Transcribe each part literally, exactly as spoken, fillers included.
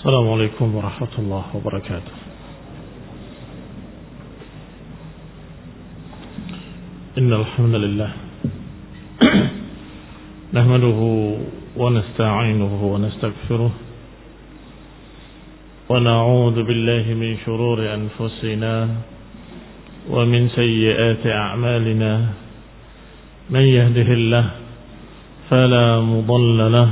السلام عليكم ورحمة الله وبركاته. إن الحمد لله نحمده ونستعينه ونستغفره ونعوذ بالله من شرور أنفسنا ومن سيئات أعمالنا. من يهده الله فلا مضل له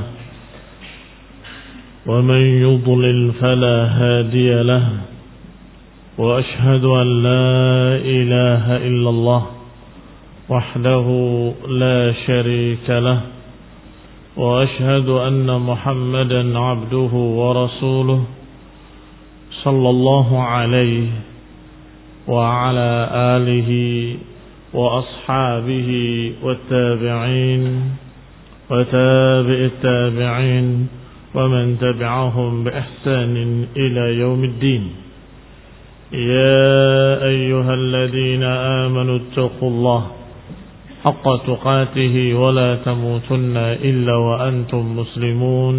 ومن يضلل فلا هادي له، وأشهد أن لا إله إلا الله وحده لا شريك له، وأشهد أن محمدا عبده ورسوله صلى الله عليه وعلى آله وأصحابه والتابعين وتابع التابعين ومن تبعهم بإحسان إلى يوم الدين. يا أيها الذين آمنوا اتقوا الله حق تقاته ولا تموتن إلا وأنتم مسلمون.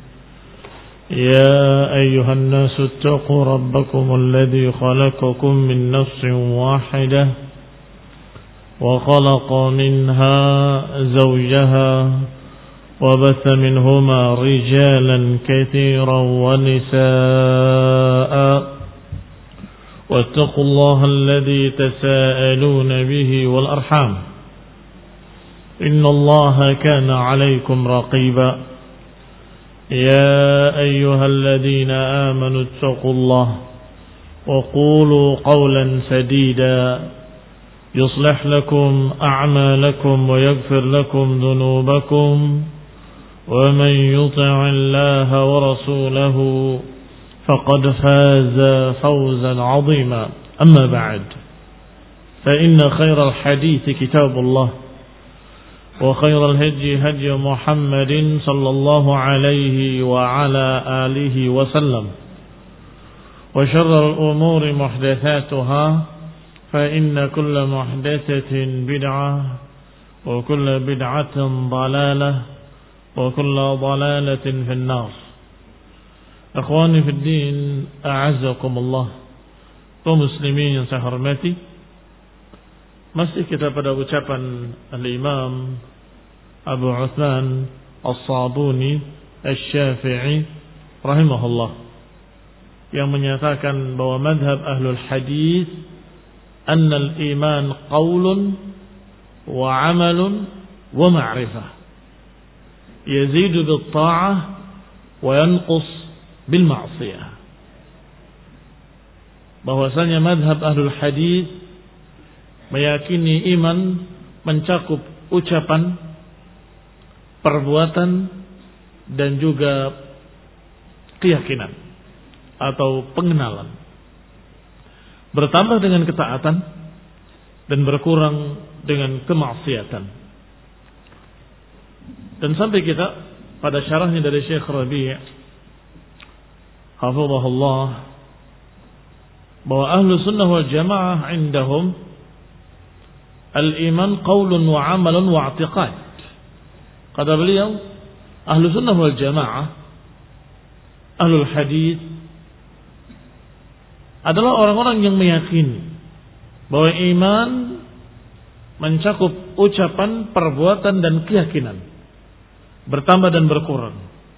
يا أيها الناس اتقوا ربكم الذي خلقكم من نفس واحدة وخلق منها زوجها وبث منهما رجالا كثيرا ونساء، واتقوا الله الذي تساءلون به والأرحام إن الله كان عليكم رقيبا. يا أيها الذين آمنوا اتقوا الله وقولوا قولا سديدا يصلح لكم أعمالكم ويغفر لكم ذنوبكم، ومن يطع الله ورسوله فقد فاز فوزا عظيما. أما بعد، فإن خير الحديث كتاب الله، وخير الهدي هدي محمد صلى الله عليه وعلى آله وسلم، وشر الأمور محدثاتها، فإن كل محدثة بدعة وكل بدعة ضلالة وكل ضلالة في النار. Akhwani fi din, a'azzakumullah. Kaum muslimin yang saya hormati, masih kita pada ucapan Al-Imam Abu Uthman As-Sabuni Asy-Syafi'i rahimahullah, yang menyatakan bahwa madhab ahlul hadis anna al-iman qaulun wa amalun wa ma'rifah yazidu bil-ta'ah wa yanqus bil-ma'siyah. Bahwasanya madhab ahlul hadis meyakini iman mencakup ucapan, perbuatan, dan juga keyakinan atau pengenalan, bertambah dengan ketaatan dan berkurang dengan kemaksiatan. Dan sampai kita pada syarahnya dari Syekh Rabi' hafizahullah, bahwa ahlu sunnah wal jamaah indahum al-iman qaulun wa amalun wa i'tiqad. Kata beliau, ahlu sunnah wal jamaah, ahlul hadis adalah orang-orang yang meyakini bahwa iman mencakup ucapan, perbuatan, dan keyakinan, bertambah dan berkurang.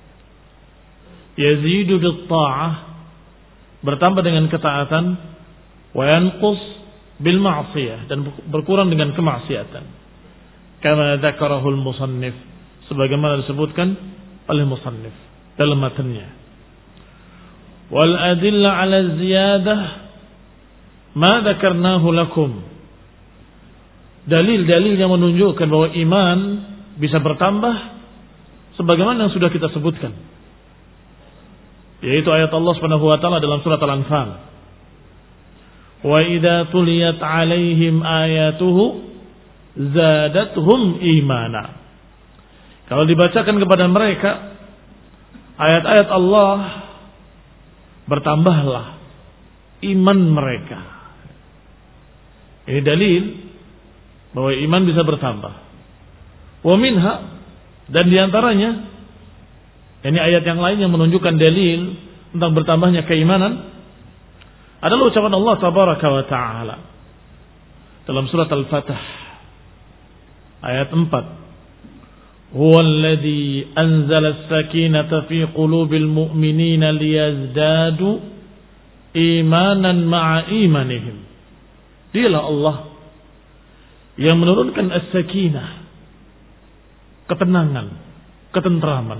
Yazidu bit-ta'ah, bertambah dengan ketaatan, wa yanqus bil ma'siyah, dan berkurang dengan kemaksiatan. Kama dzakarahul musannif, sebagaimana disebutkan oleh musannif dalam matanya. Wal adilla ala ziyadah ma dzakarnahu lakum. Dalil-dalil yang menunjukkan bahwa iman bisa bertambah sebagaimana yang sudah kita sebutkan, yaitu ayat Allah Subhanahu wa taala dalam surat Al-Anfal. Wa idza tuliyat alaihim ayatuhu zadatuhum imana. Kalau dibacakan kepada mereka ayat-ayat Allah, bertambahlah iman mereka. Ini dalil bahwa iman bisa bertambah. Wa minha, dan diantaranya, ini ayat yang lain yang menunjukkan dalil tentang bertambahnya keimanan adalah ucapan Allah tabaraka wa ta'ala dalam surat Al-Fatah ayat empat. Huwallazi anzala as-sakinata fi qulubil mu'minina liyazdadu imanan ma'a imanihim. Dialah Allah yang menurunkan as-sakinah, ketenangan, ketentraman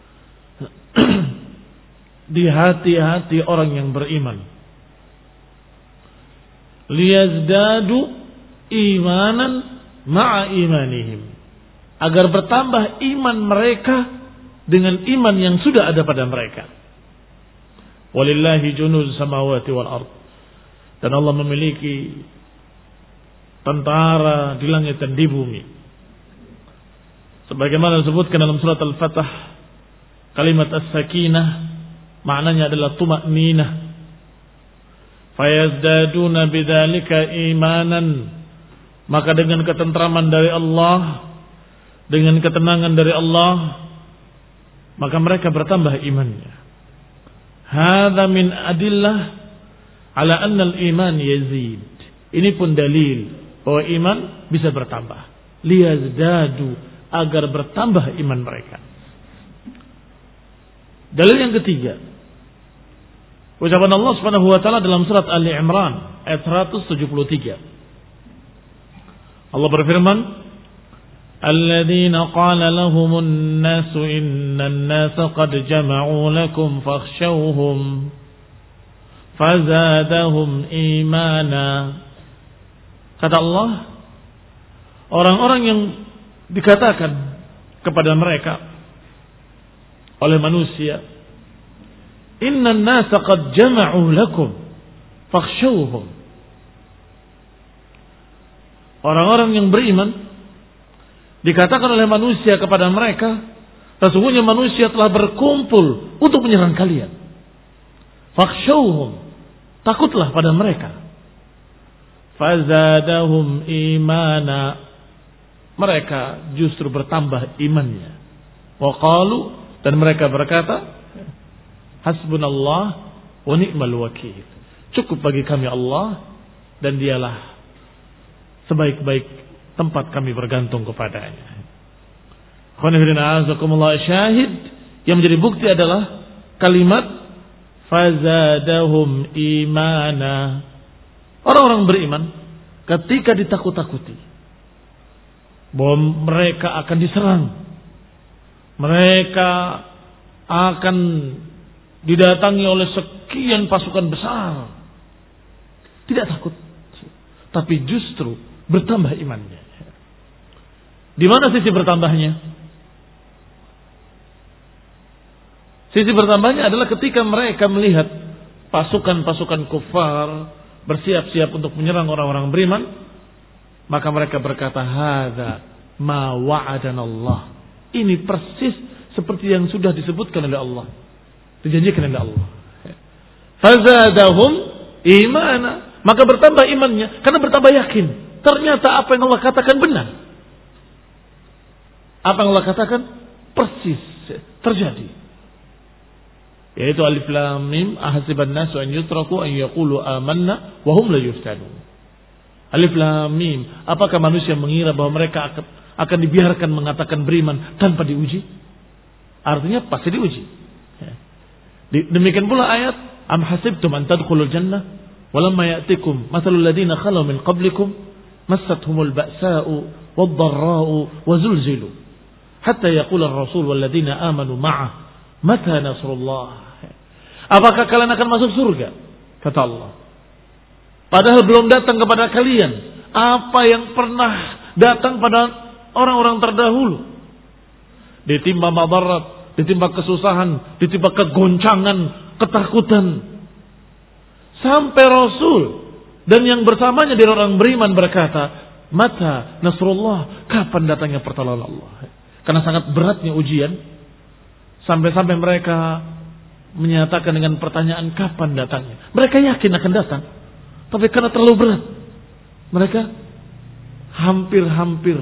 di hati-hati orang yang beriman. Liyazdadu imanan ma'a imanihim, agar bertambah iman mereka dengan iman yang sudah ada pada mereka. Walillahi junuz samawati wal ard. Dan Allah memiliki tentara di langit dan di bumi. Sebagaimana disebutkan dalam surat Al-Fatah, kalimat as-sakinah maknanya adalah tuma'ninah. Fayazdaduna bidzalika imanan, maka dengan ketentraman dari Allah, dengan ketenangan dari Allah, maka mereka bertambah imannya. Hadza min adillah ala anna al-iman yazid. Ini pun dalil bahwa iman bisa bertambah. Liyazdadu, agar bertambah iman mereka. Dalil yang ketiga, ucapan Allah Subhanahu wa taala dalam surat Ali Imran ayat seratus tujuh puluh tiga. Allah berfirman, "Alladzina qala lahumun nasu innan nasa qad jama'u lakum fakhshawhum fazadahum imana." Kata Allah, orang-orang yang dikatakan kepada mereka oleh manusia, "Innan nasa qad jama'u lakum fakhshawhum." Orang-orang yang beriman dikatakan oleh manusia kepada mereka, sesungguhnya manusia telah berkumpul untuk menyerang kalian. Fakhshawhum, takutlah pada mereka. Fazadahum imana, mereka justru bertambah imannya. Wa qalu, dan mereka berkata, hasbunallah wa ni'mal wakil. Cukup bagi kami Allah, dan dialah sebaik-baik tempat kami bergantung kepadanya. Syahid yang menjadi bukti adalah kalimat fazadahum imana. Orang-orang beriman ketika ditakut-takuti bahwa mereka akan diserang, mereka akan didatangi oleh sekian pasukan besar, tidak takut, tapi justru bertambah imannya. Di mana sisi bertambahnya? Sisi bertambahnya adalah ketika mereka melihat pasukan-pasukan kufar bersiap-siap untuk menyerang orang-orang beriman, maka mereka berkata, hadza ma wa'adana Allah. Ini persis seperti yang sudah disebutkan oleh Allah, dijanjikan oleh Allah. Fazadahum imana, maka bertambah imannya karena bertambah yakin. Ternyata apa yang Allah katakan benar. Apa yang Allah katakan persis terjadi. Yaitu alif lam mim ahasiban nasu an yutraku an yaqulu amanna wa hum la yuftanun. Alif lam mim, apakah manusia mengira bahwa mereka akan, akan dibiarkan mengatakan beriman tanpa diuji? Artinya pasti diuji. Demikian pula ayat am hasibtum an tadkhulul jannah walamma ya'tikum mathalul ladzina khalu min qablikum massathumul ba'sa'u wad-dharra'u wa zulzilu hatta yaqula ar-rasul wal ladzina amanu ma'ah mata nasrullah. Apakah kalian akan masuk surga? Kata Allah, padahal belum datang kepada kalian apa yang pernah datang pada orang-orang terdahulu. Ditimpa madarat, ditimpa kesusahan, ditimpa kegoncangan, ketakutan. Sampai Rasul dan yang bersamanya dari orang beriman berkata, mata nasrullah, kapan datangnya pertolongan Allah? Karena sangat beratnya ujian, sampai-sampai mereka menyatakan dengan pertanyaan kapan datangnya. Mereka yakin akan datang, tapi karena terlalu berat, mereka hampir-hampir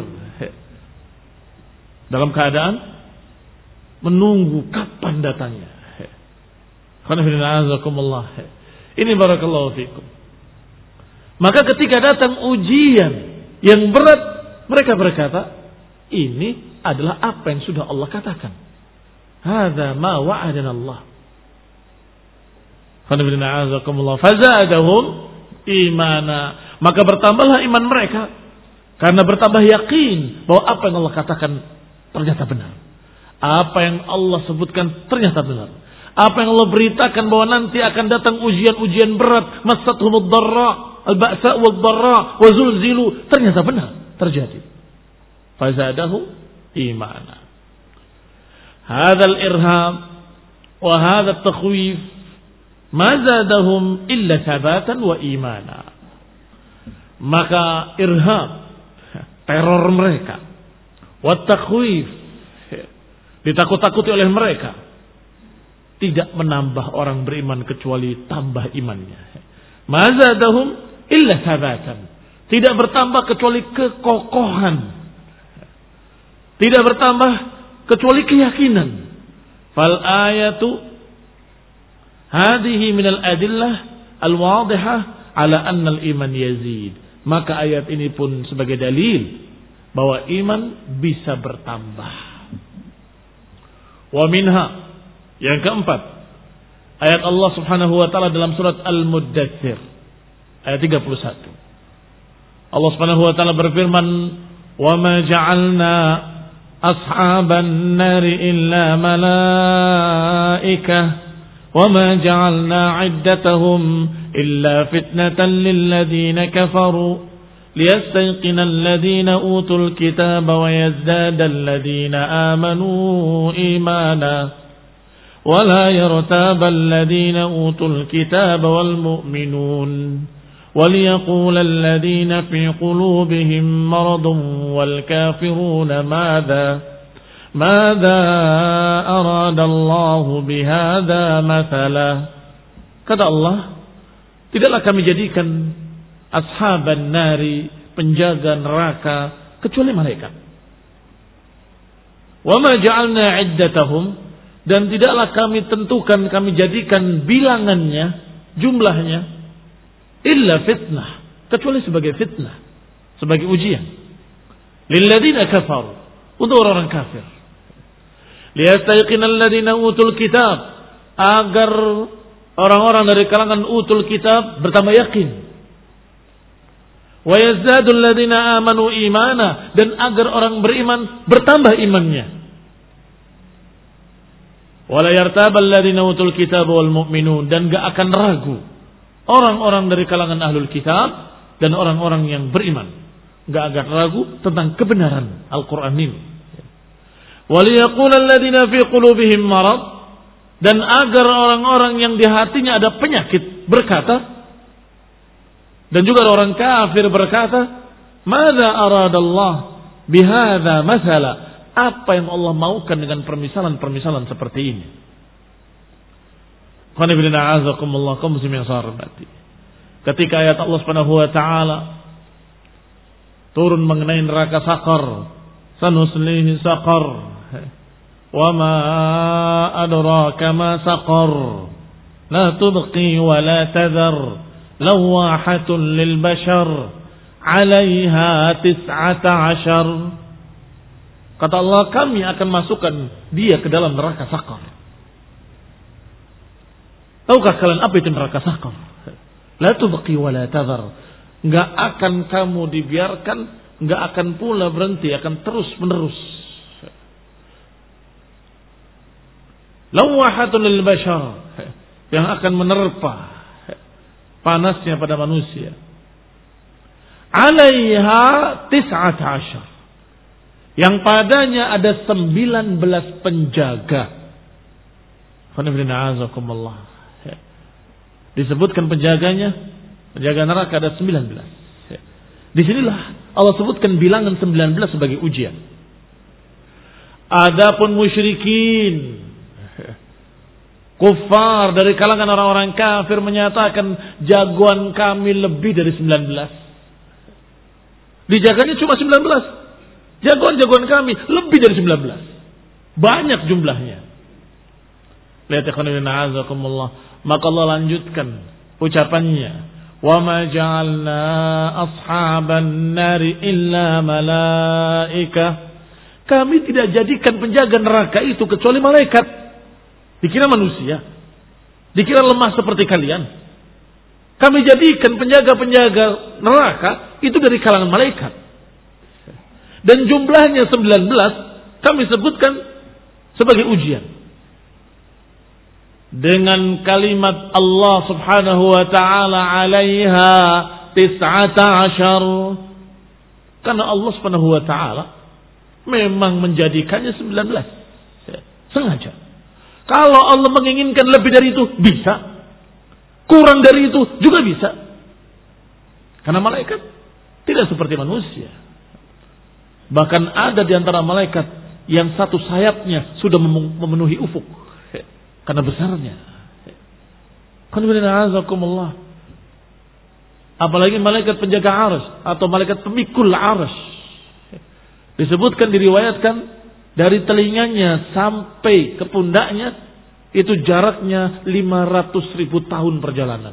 dalam keadaan menunggu kapan datangnya. Ini barakallahu fikum. Maka ketika datang ujian yang berat, mereka berkata, ini adalah apa yang sudah Allah katakan. Hadza ma wa'adana Allah. Fazadahum imana. Maka bertambahlah iman mereka karena bertambah yakin bahwa apa yang Allah katakan ternyata benar. Apa yang Allah sebutkan ternyata benar. Apa yang Allah beritakan bahwa nanti akan datang ujian-ujian berat, massatuhumud dharra, al-ba'sa wad-dharra wa zulzilu, ternyata benar terjadi. Fazadahum imana. Hadzal irham wa hadzal takhwif ma zadahum illa sabatan wa imana. Maka irham, teror mereka, wa takhwif, ditakut-takuti oleh mereka, tidak menambah orang beriman kecuali tambah imannya. Ma zadahum illa sabatan, tidak bertambah kecuali kekokohan, tidak bertambah kecuali keyakinan. Fal ayatu hadhihi min al adillah al wadihah ala anna al iman yazid. Maka ayat ini pun sebagai dalil bahwa iman bisa bertambah. Wa minha, yang keempat, ayat Allah Subhanahu wa taala dalam surat Al-Muddatsir ayat tiga puluh satu. Allah Subhanahu wa taala berfirman, "Wa ma ja'alna ashaban nari illa malaikah wa ma ja'alna 'iddatahum illa fitnatan lil ladzina kafaru liyastayqina alladhina utul kitaba wa yazdada alladhina amanu imana wa la yartaba alladhina utul kitaba wal mu'minun وليقول الذين في قلوبهم مرض والكافرون ماذا ماذا أراد الله بهذا مثلا. Kata Allah, tidaklah kami jadikan ashaban nari, penjaga neraka, kecuali malaikat. Wa ma ja'alna 'iddatahum, dan tidaklah kami tentukan, kami jadikan bilangannya, jumlahnya, illa fitnah, kecuali sebagai fitnah, sebagai ujian. Lilladzina kafaru, untuk orang-orang kafir. Liyastayqina alladhina utul kitab, agar orang-orang dari kalangan utul kitab bertambah yakin. Wa yazdadu alladhina amanu imana, dan agar orang beriman bertambah imannya. Wa la yartaba alladhina utul kitab wal mu'minun, dan enggak akan ragu orang-orang dari kalangan ahlul kitab dan orang-orang yang beriman, enggak akan ragu tentang kebenaran Al-Qur'an ini. Waliyaqul alladziina fi qulubihim marad, dan agar orang-orang yang di hatinya ada penyakit berkata, dan juga orang kafir berkata, madza aradallah bihadza mathala, apa yang Allah maukan dengan permisalan-permisalan seperti ini. Ketika ayat Allah Subhanahu wa taala turun mengenai neraka Saqar, sanuslihi Saqar, wa ma adraka ma Saqar, la tubqi wa la tadhar, lawahatun lil bashar, 'alaiha tis'ata 'ashar. Kata Allah, kami akan masukkan dia ke dalam neraka Saqar. Tahukah kalian apa itu neraka Saqar? La tubqi wa la tadhar. Enggak akan kamu dibiarkan, enggak akan pula berhenti, akan terus menerus. Lawahatun lil bashar, yang akan menerpa panasnya pada manusia. 'Alaiha tis'ata 'ashar. Yang padanya ada sembilan belas penjaga. Alhamdulillah. Disebutkan penjaganya, penjaga neraka ada sembilan belas. Disinilah Allah sebutkan bilangan sembilan belas sebagai ujian. Adapun musyrikin, kufar dari kalangan orang-orang kafir menyatakan jagoan kami lebih dari sembilan belas. Dijaganya cuma sembilan belas. Jagoan-jagoan kami lebih dari sembilan belas. Banyak jumlahnya. Lihat ikhwan a'azakumullah. Maka Allah lanjutkan ucapannya, wa ma ja'alna ashaban nari illa malaika. Kami tidak jadikan penjaga neraka itu kecuali malaikat. Dikira manusia, dikira lemah seperti kalian. Kami jadikan penjaga-penjaga neraka itu dari kalangan malaikat. Dan jumlahnya sembilan belas kami sebutkan sebagai ujian. Dengan kalimat Allah subhanahu wa ta'ala alaiha tis'ata asyar. Karena Allah subhanahu wa ta'ala memang menjadikannya sembilan belas. Sengaja. Kalau Allah menginginkan lebih dari itu, bisa. Kurang dari itu, juga bisa. Karena malaikat tidak seperti manusia. Bahkan ada di antara malaikat yang satu sayapnya sudah memenuhi ufuk. Karena besarnya. Apalagi malaikat penjaga arsy atau malaikat pemikul arsy. Disebutkan, diriwayatkan dari telinganya sampai ke pundaknya itu jaraknya lima ratus ribu tahun perjalanan.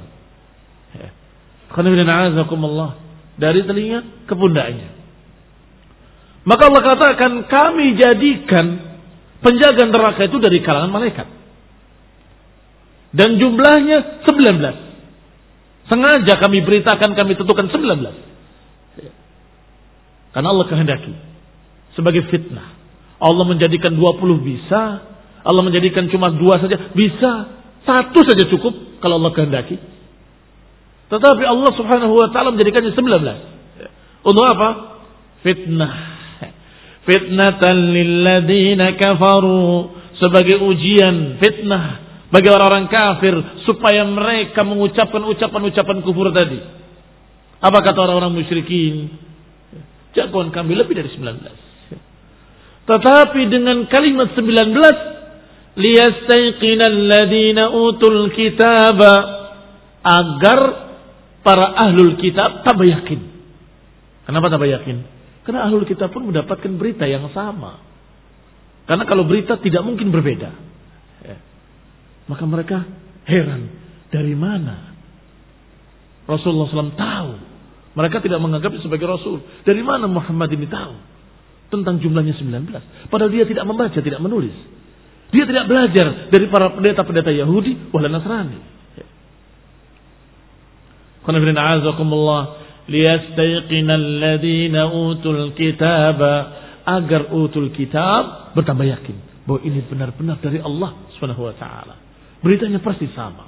Dari telinga ke pundaknya. Maka Allah katakan, kami jadikan penjaga neraka itu dari kalangan malaikat. Dan jumlahnya sembilan belas. Sengaja kami beritakan, kami tentukan sembilan belas. Karena Allah kehendaki. Sebagai fitnah. Allah menjadikan dua puluh bisa. Allah menjadikan cuma dua saja. Bisa. Satu saja cukup kalau Allah kehendaki. Tetapi Allah subhanahu wa ta'ala menjadikannya sembilan belas. Untuk apa? Fitnah. Fitnatan lilladina kafaru. Sebagai ujian, fitnah. Bagi orang-orang kafir. Supaya mereka mengucapkan ucapan-ucapan kufur tadi. Apa kata orang-orang musyrikin? Jagoan kami lebih dari sembilan belas. Tetapi dengan kalimat sembilan belas, liyastayqinal ladina utul kitaba, agar para ahlul kitab tambah yakin. Kenapa tambah yakin? Karena ahlul kitab pun mendapatkan berita yang sama. Karena kalau berita tidak mungkin berbeda. Ya. Maka mereka heran, dari mana Rasulullah shallallahu alaihi wasallam tahu? Mereka tidak menganggapnya sebagai Rasul. Dari mana Muhammad ini tahu tentang jumlahnya sembilan belas? Padahal dia tidak membaca, tidak menulis. Dia tidak belajar dari para pendeta-pendeta Yahudi wala Nasrani. Qul a'azakumullah liyastayqinal ladina utul kitaba, agar utul kitab bertambah yakin bahwa ini benar-benar dari Allah Subhanahu wa taala. Beritanya persis sama.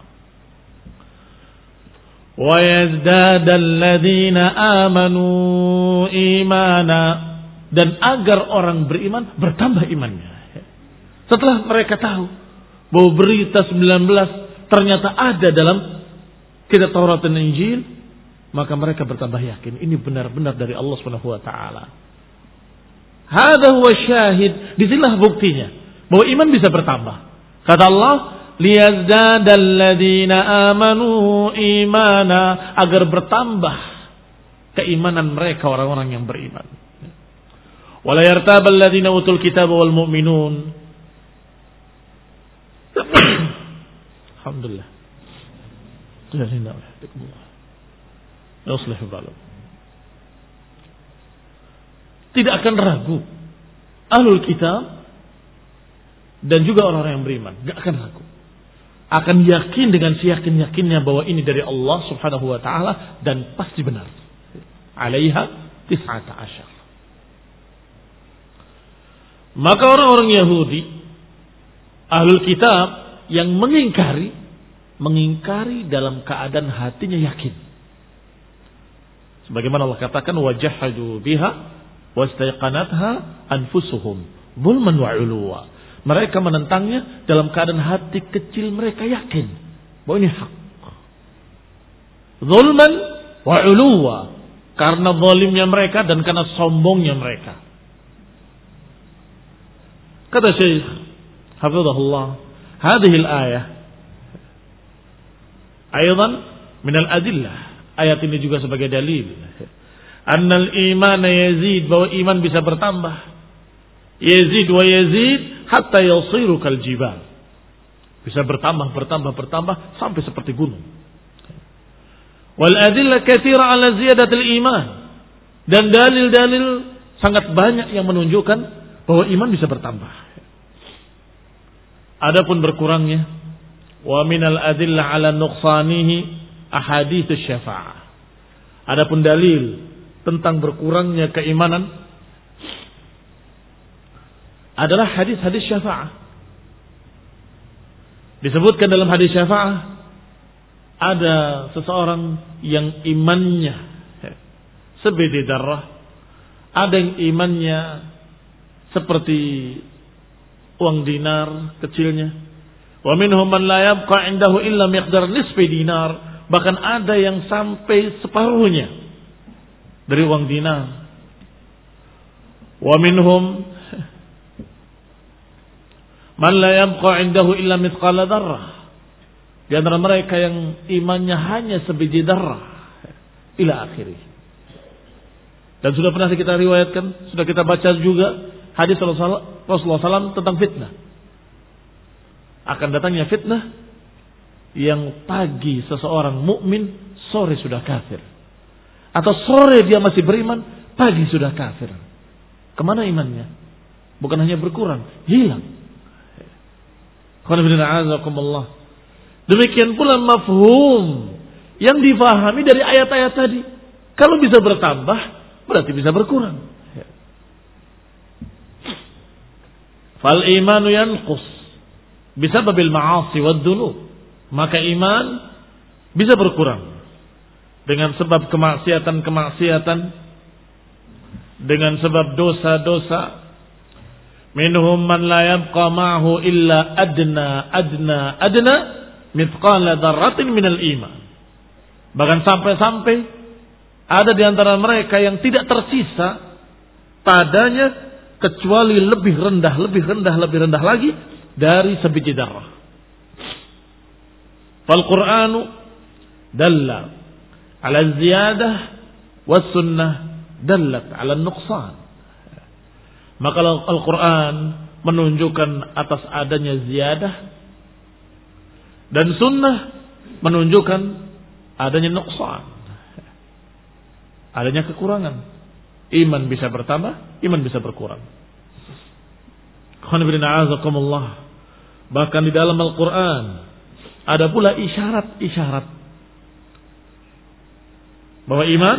Wa yazdadal ladina amanu imana, dan agar orang beriman bertambah imannya. Setelah mereka tahu bahwa berita sembilan belas ternyata ada dalam kitab Taurat dan Injil, maka mereka bertambah yakin ini benar-benar dari Allah Subhanahu wa taala. Hadza huwa syahid, disinilah buktinya bahwa iman bisa bertambah. Kata Allah, liyazdadal ladzina amanu imana, agar bertambah keimanan mereka orang-orang yang beriman. Wala yartabal ladzina utul kitaba wal mu'minun. Alhamdulillah. Tidak akan ragu ahlul kitab dan juga orang-orang yang beriman, tidak akan ragu. Akan yakin dengan siyakin-yakinnya bahwa ini dari Allah Subhanahu wa taala dan pasti benar. Alaiha tis'ata asyar. Maka orang-orang Yahudi, ahlul kitab yang mengingkari, mengingkari dalam keadaan hatinya yakin. Sebagaimana Allah katakan, wajahadu biha wastaiqanatha anfusuhum zulman wa 'uluwa. Mereka menentangnya dalam keadaan hati kecil mereka yakin bahwa ini hak. Zulman wa 'uluwa, karena zalimnya mereka dan karena sombongnya mereka. Kata Syekh hafizahullah, hadhihi al-ayah aidan min al-adillah. Ayat ini juga sebagai dalil annal iman yazid, bahwa iman bisa bertambah. Yazid wa yazid hatta yasiru kal jibal. Bisa bertambah, bertambah, bertambah sampai seperti gunung. Wal adillah katsira ala ziyadatil iman. Dan dalil-dalil sangat banyak yang menunjukkan bahwa iman bisa bertambah. Adapun berkurangnya, wa minal adillah ala nuqsanihi ahadits syafa'ah. Adapun dalil tentang berkurangnya keimanan adalah hadis-hadis syafa'ah. Disebutkan dalam hadis syafa'ah ada seseorang yang imannya sebiji darah, ada yang imannya seperti uang dinar kecilnya. Wa minhum man la yabqa indahu illa miqdar nisfi dinar, bahkan ada yang sampai separuhnya dari uang dinar. Wa minhum man la yabqa indahu illa mithqala darrah, di antara mereka yang imannya hanya sebiji darah, ila akhirih. Dan sudah pernah kita riwayatkan, sudah kita baca juga hadis Rasulullah shallallahu alaihi wasallam tentang fitnah. Akan datangnya fitnah yang pagi seseorang mukmin, sore sudah kafir. Atau sore dia masih beriman, pagi sudah kafir. Kemana imannya? Bukan hanya berkurang, hilang. Demikian pula mafhum yang difahami dari ayat-ayat tadi. Kalau bisa bertambah, berarti bisa berkurang. Fal imanu yanqus bisababil ma'asi wad dzunub. Maka iman bisa berkurang dengan sebab kemaksiatan-kemaksiatan, dengan sebab dosa-dosa. Minhum man la yabqa ma'hu illa adna adna adna mithqala dzarratin minal iman. Bahkan sampai-sampai ada di antara mereka yang tidak tersisa padanya kecuali lebih rendah, lebih rendah, lebih rendah lagi dari sebiji darah. Fal Qur'anu dalla ala ziyadah was sunnah dallat ala nuqsan. Maka Al-Quran menunjukkan atas adanya ziyadah dan sunnah menunjukkan adanya nuqsan, adanya kekurangan. Iman bisa bertambah, iman bisa berkurang. Bahkan di dalam Al-Quran ada pula isyarat-isyarat bahwa iman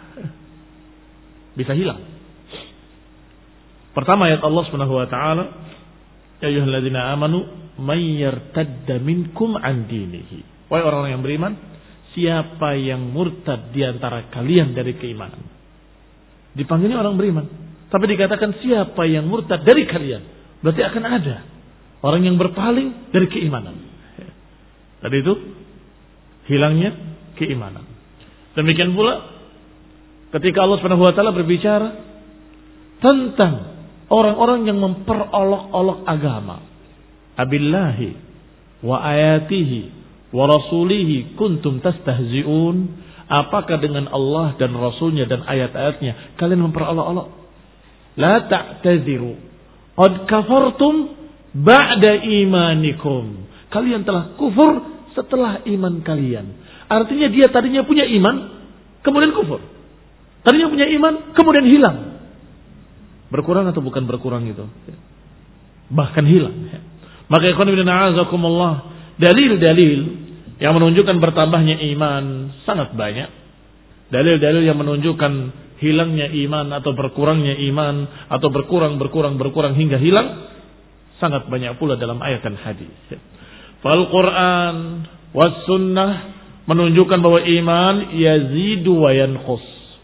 bisa hilang. Pertama ayat Allah Subhanahu wa taala, ya ayyuhalladzina amanu may yartadda minkum an dinihi. Wahai orang-orang yang beriman, siapa yang murtad di antara kalian dari keimanan. Dipanggilnya orang beriman, tapi dikatakan siapa yang murtad dari kalian. Berarti akan ada orang yang berpaling dari keimanan. Tadi itu hilangnya keimanan. Demikian pula ketika Allah Subhanahu wa taala berbicara tentang orang-orang yang memperolok-olok agama. Abillahi wa ayatihi wa rasulihi kuntum tastahzi'un. Apakah dengan Allah dan Rasulnya dan ayat-ayatnya kalian memperolok-olok? La ta'tadziru qad kafartum ba'da imanikum. Kalian telah kufur setelah iman kalian. Artinya dia tadinya punya iman, kemudian kufur. Tadinya punya iman, kemudian hilang. Berkurang atau bukan berkurang itu? Bahkan hilang. Maka ikhwan fillah a'azakumullah, dalil-dalil yang menunjukkan bertambahnya iman sangat banyak. Dalil-dalil yang menunjukkan hilangnya iman atau berkurangnya iman atau berkurang berkurang berkurang hingga hilang sangat banyak pula dalam ayat dan hadis. Fal Quran was sunnah menunjukkan bahwa iman yazidu wa yanqus.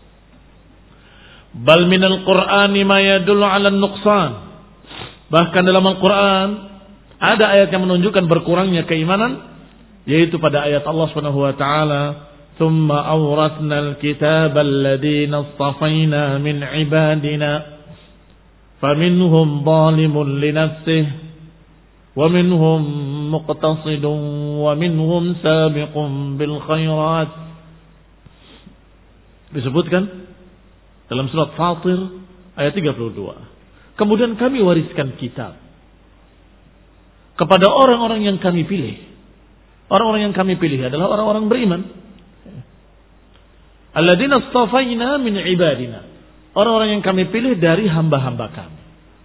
Bal minal Qur'ani ma yadullu 'ala an-nuqsan. Bahkan dalam Al-Qur'an ada ayat yang menunjukkan berkurangnya keimanan, yaitu pada ayat Allah Subhanahu wa taala, "Tsumma awratnal kitaba alladziina istafaina min 'ibadina faminhum zalimun li nafsihi wa minhum muqtasidun wa minhum sabiqun bil khairat." Disebutkan dalam surat Fatir ayat tiga puluh dua. Kemudian kami wariskan kitab kepada orang-orang yang kami pilih. Orang-orang yang kami pilih adalah orang-orang beriman. Alladzina astafaina min ibadina. Orang-orang yang kami pilih dari hamba-hamba kami.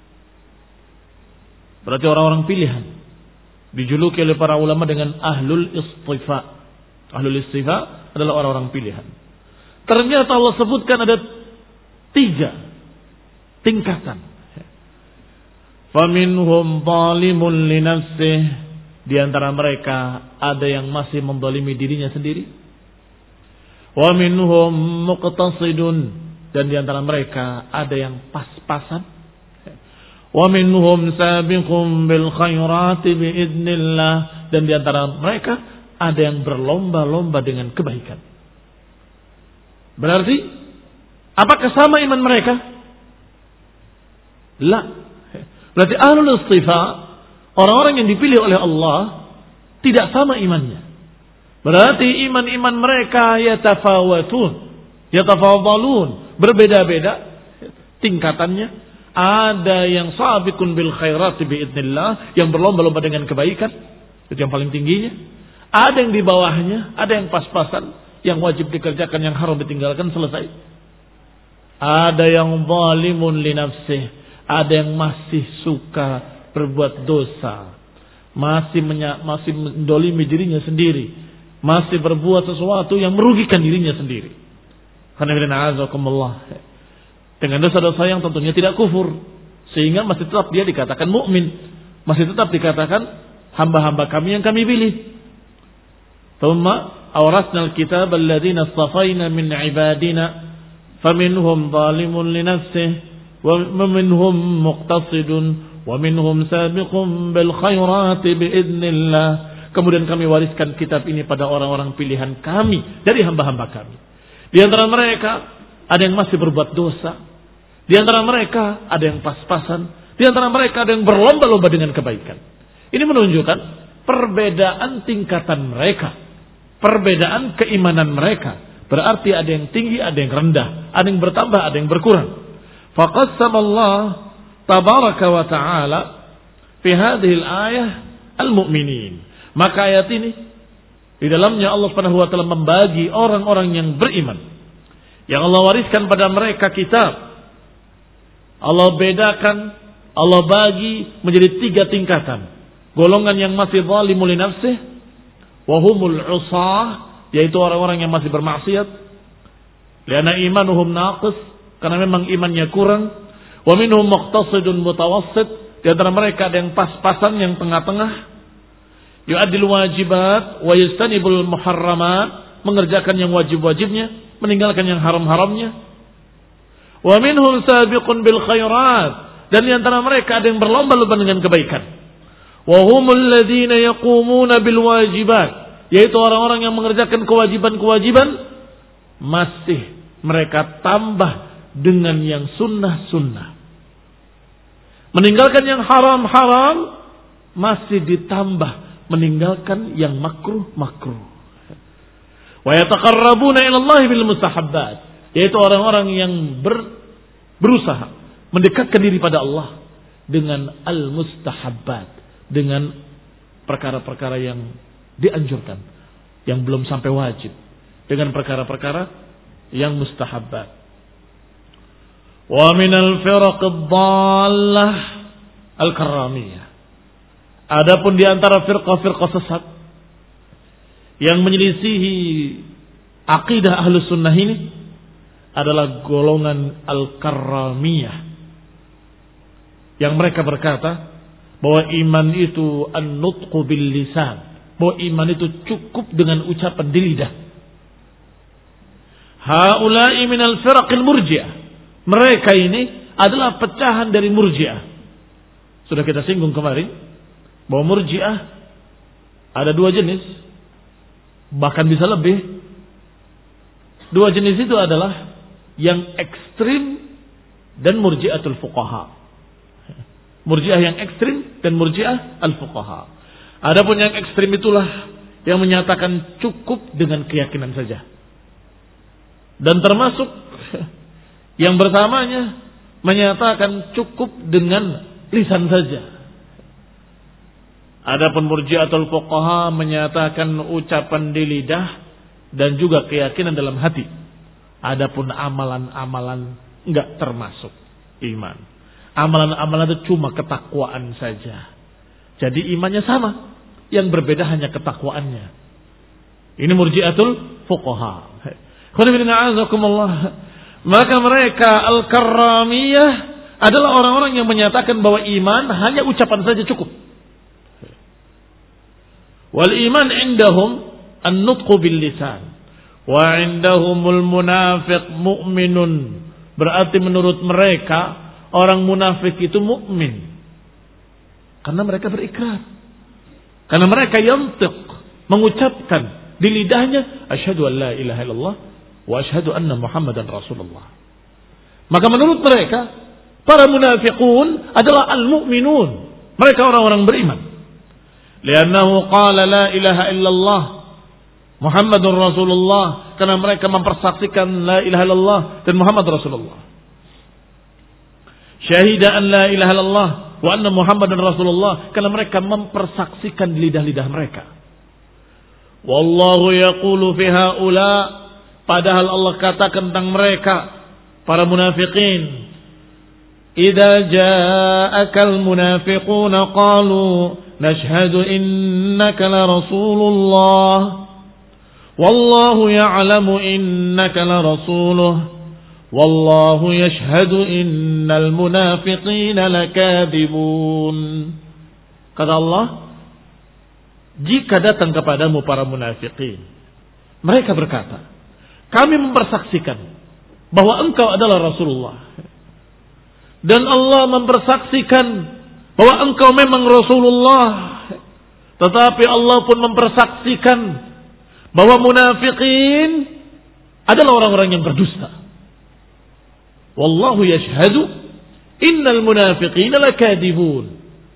Berarti orang-orang pilihan. Dijuluki oleh para ulama dengan ahlul istifa. Ahlul istifa adalah orang-orang pilihan. Ternyata Allah sebutkan ada tiga tingkatan. Faminhum zalimun li nafsihi. Di antara mereka ada yang masih menzalimi dirinya sendiri. Wa minhum muqtasidun, dan di antara mereka ada yang pas-pasan. Wa minhum sabiqun bil khairati bi idznillah, dan di antara mereka ada yang berlomba-lomba dengan kebaikan. Berarti apakah sama iman mereka? La. Berarti ahlul istifa, orang-orang yang dipilih oleh Allah, tidak sama imannya. Berarti iman-iman mereka yatafawatun, yatafadhalun, berbeda-beda tingkatannya. Ada yang sabiqun bil khairati biidznillah, yang berlomba-lomba dengan kebaikan, itu yang paling tingginya. Ada yang di bawahnya, ada yang pas-pasan, yang wajib dikerjakan, yang haram ditinggalkan, selesai. Ada yang zalimun li nafsihi, ada yang masih suka berbuat dosa, masih menya, masih mendolimi dirinya sendiri, masih berbuat sesuatu yang merugikan dirinya sendiri. Dengan dosa-dosa yang tentunya tidak kufur, sehingga masih tetap dia dikatakan mukmin, masih tetap dikatakan hamba-hamba kami yang kami pilih. Thumma awrasnal kitab alladzina istafaina min ibadina faminhum zalimun li nafsihi wa minhum muqtasidun wa minhum sabiqun bil khairati biidznillah. Kemudian kami wariskan kitab ini pada orang-orang pilihan kami dari hamba-hamba kami. Di antara mereka ada yang masih berbuat dosa, di antara mereka ada yang pas-pasan, di antara mereka ada yang berlomba-lomba dengan kebaikan. Ini menunjukkan perbedaan tingkatan mereka, perbedaan keimanan mereka. Berarti ada yang tinggi, ada yang rendah, ada yang bertambah, ada yang berkurang. Faqassamallah tabaraka wa ta'ala fi hadhihi al-ayah al-mu'minin. Maka ayat ini di dalamnya Allah Subhanahu wa taala membagi orang-orang yang beriman, yang Allah wariskan pada mereka kitab. Allah bedakan, Allah bagi menjadi tiga tingkatan. Golongan yang masih zalimul li nafsihi wa humul usah, yaitu orang-orang yang masih bermaksiat. Lianna imanuhum naqis, karena memang imannya kurang. Wa minhum muqtasidun mutawassit, di antara mereka ada yang pas-pasan, yang tengah-tengah. Yu'addil wajibat wa yastanibul muharramat, mengerjakan yang wajib-wajibnya, meninggalkan yang haram-haramnya. Wa minhum sabiqun bil khairat, dan di antara mereka ada yang berlomba-lomba dengan kebaikan. Wa humul ladzina yaqumuna bil wajibat, yaitu orang-orang yang mengerjakan kewajiban-kewajiban, masih mereka tambah dengan yang sunnah-sunnah. Meninggalkan yang haram-haram, masih ditambah meninggalkan yang makruh-makruh. Wa yataqarrabuna ila Allah bil mustahabbat, yaitu orang-orang yang ber, berusaha mendekatkan diri pada Allah dengan al-mustahabbat, dengan perkara-perkara yang dianjurkan, yang belum sampai wajib, dengan perkara-perkara yang mustahabbat. Wa minal firaq ad-dhallah al-karramiyah. Adapun di antara firqah-firqah sesat yang menyelisihi akidah Ahlus Sunnah ini adalah golongan al-karramiyah, yang mereka berkata bahwa iman itu an-nutqu bil lisan, bahwa iman itu cukup dengan ucapan di lidah. Haula'i minal firaqil murji'ah, mereka ini adalah pecahan dari murji'ah. Sudah kita singgung kemarin bahwa murji'ah ada dua jenis, bahkan bisa lebih. Dua jenis itu adalah yang ekstrim dan murji'atul fuqaha. Murji'ah yang ekstrim dan murji'ah al-fuqaha. Adapun yang ekstrim itulah yang menyatakan cukup dengan keyakinan saja. Dan termasuk yang bersamanya menyatakan cukup dengan lisan saja. Adapun Murji'atul fuqaha menyatakan ucapan di lidah dan juga keyakinan dalam hati. Adapun amalan-amalan enggak termasuk iman. Amalan-amalan itu cuma ketakwaan saja. Jadi imannya sama, yang berbeda hanya ketakwaannya. Ini Murji'atul fuqaha. Maka mereka Al-Karramiyah adalah orang-orang yang menyatakan bahwa iman hanya ucapan saja cukup. Wal iman indahum an-nutqu bil lisan wa indahumul munafiq mu'minun. Berarti menurut mereka orang munafik itu mukmin. Karena mereka berikrar. Karena mereka yantiq, mengucapkan di lidahnya asyhadu an la ilaha illallah wa asyhadu anna Muhammadan Rasulullah. Maka menurut mereka para munafiqun adalah al-mu'minun. Mereka orang-orang beriman. Liannahu qala la ilaha illallah Muhammadur Rasulullah. Karena mereka mempersaksikan la ilaha illallah dan Muhammad Rasulullah. Syahida an la ilaha illallah wa anna Muhammadan Rasulullah. Karena mereka mempersaksikan di lidah-lidah mereka. Wallahu yaqulu fi haula. Padahal Allah katakan tentang mereka para munafiqin. Idza ja'akal munafiquna qalu nashhadu innaka la rasulullah wallahu ya'lamu innaka la rasuluh wallahu yashhadu innal munafiqina lakadzibun. Kata Allah, jika datang kepadamu para munafiqin, mereka berkata, kami mempersaksikan bahwa engkau adalah Rasulullah. Dan Allah mempersaksikan bahwa engkau memang Rasulullah. Tetapi Allah pun mempersaksikan bahwa munafiqin adalah orang-orang yang berdusta. Wallahu yashhadu innal munafiqina lakadzibun.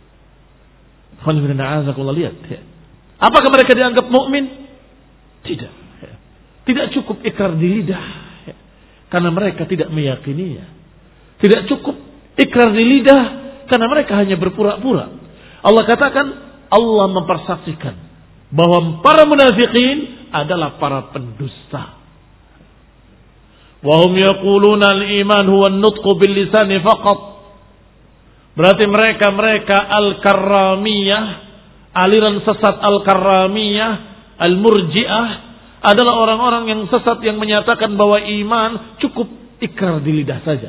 Lihat. Apakah mereka dianggap mukmin? Tidak. Tidak cukup ikrar di lidah. Karena mereka tidak meyakininya. Tidak cukup ikrar di lidah. Karena mereka hanya berpura-pura. Allah katakan, Allah mempersaksikan bahwa para munafiqin adalah para pendusta. Wa hum yaquluna al-iman huwa an-nutqu bil lisani faqat. Berarti mereka-mereka al-karramiyah, aliran sesat al-karramiyah, al-murji'ah adalah orang-orang yang sesat yang menyatakan bahwa iman cukup ikrar di lidah saja.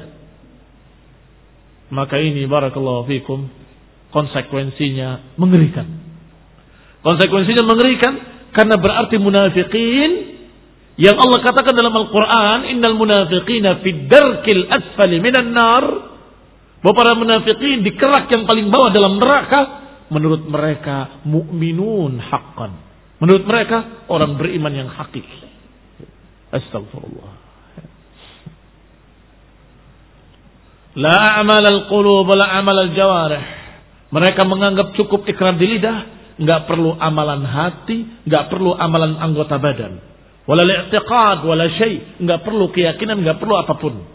Maka ini barakallahu fikum konsekuensinya mengerikan. Konsekuensinya mengerikan karena berarti munafiqin yang Allah katakan dalam Al-Qur'an, innal munafiqina fid darkil asfali minan nar, bahwa para munafiqin di kerak yang paling bawah dalam neraka, menurut mereka mukminun haqqan. Menurut mereka orang beriman yang hakiki. Astagfirullah. La a'mal al-qulub la amal al-jawarih. Mereka menganggap cukup ikrar di lidah, enggak perlu amalan hati, enggak perlu amalan anggota badan. Wala li'tiqad wala syai', enggak perlu keyakinan, enggak perlu apapun.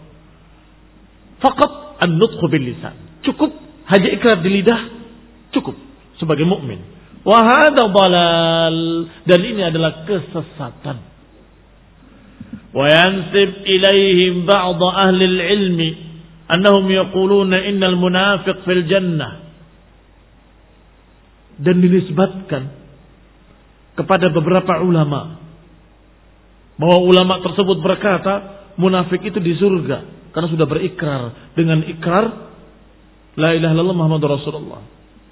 Faqat an-nutqu bil lisan. Cukup hanya ikrar di lidah, cukup sebagai mukmin. Wa hadza dhalal, dan ini adalah kesesatan. Wa yansib ilaihim ba'd ahli al-ilmi annahum yaquluna innal munafiq fil jannah. Dan dinisbatkan kepada beberapa ulama bahwa ulama tersebut berkata munafik itu di surga karena sudah berikrar dengan ikrar la ilaha illallah Muhammadur Rasulullah.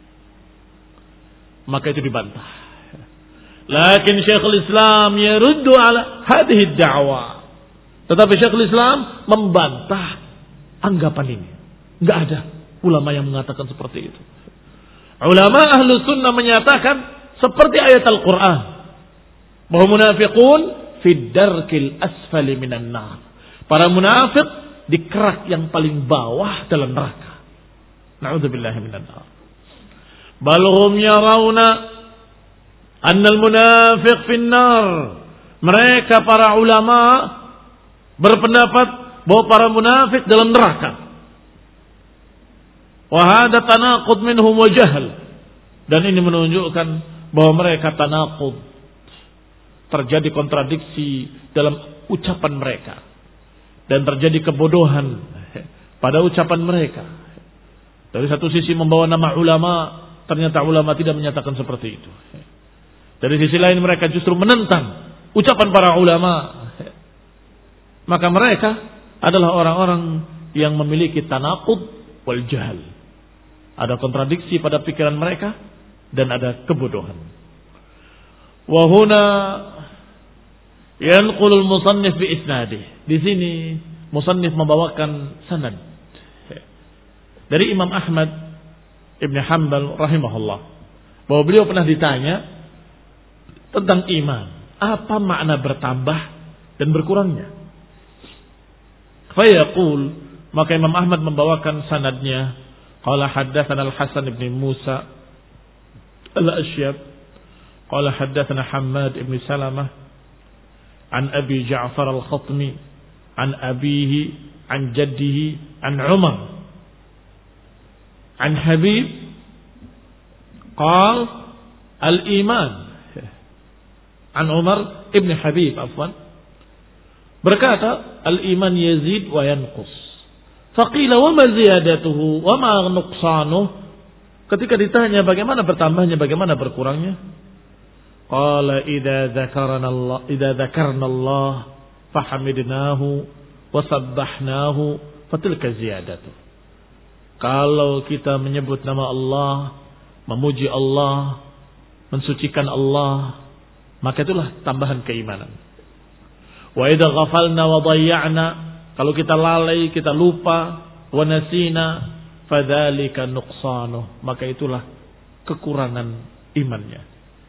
Maka itu dibantah. Lakin Syekhul Islam yaruddu ala hadhihi ad-da'wa. Tetapi Syekhul Islam membantah anggapan ini. Enggak ada ulama yang mengatakan seperti itu. Ulama ahlu sunnah menyatakan seperti ayat Al-Quran bahwa munafiqun fid darkil asfali minan nar. Para munafik di kerak yang paling bawah dalam neraka. Na'udzubillahi minan nar. Bal hum yarawna annal munafiq fin nar. Mereka para ulama berpendapat bahwa para munafik dalam neraka. Wa hadha tanaqud minhum wa jahl. Dan ini menunjukkan bahwa mereka tanaqud. Terjadi kontradiksi dalam ucapan mereka. Dan terjadi kebodohan pada ucapan mereka. Dari satu sisi membawa nama ulama, ternyata ulama tidak menyatakan seperti itu. Dari sisi lain mereka justru menentang ucapan para ulama. Maka mereka adalah orang-orang yang memiliki tanaqud wal jahl. Ada kontradiksi pada pikiran mereka dan ada kebodohan. Wa huna yanqulul musannif bi isnadih. Di sini musannif membawakan sanad dari Imam Ahmad Ibn Hanbal rahimahullah, bahwa beliau pernah ditanya tentang iman, apa makna bertambah dan berkurangnya. Fayaqul, maka Imam Ahmad membawakan sanadnya, qala haddatsana Al-Hasan ibn Musa Al-Ashyab, qala haddatsana Hammad ibn Salamah an Abi Ja'far Al-Khatmi an abihi an jaddihi an Umar an Habib qal al-iman an Umar ibn Habib afwan berkata al-iman yazid wa yanqus. Faqila wa ma ziyadatuhu wa ma nuqsanuh. Ketika ditanya bagaimana bertambahnya, bagaimana berkurangnya, qala idza dzakarana Allah idza dzakarna Allah fahamidnahu wa sabbahnahu fatilka ziyadatuh. Kalau kita menyebut nama Allah, memuji Allah, mensucikan Allah, maka itulah tambahan keimanan. Wa idza ghafalna wa dhayya'na, kalau kita lalai, kita lupa, wa nasina, fadzalika nuqsanuh, maka itulah kekurangan imannya.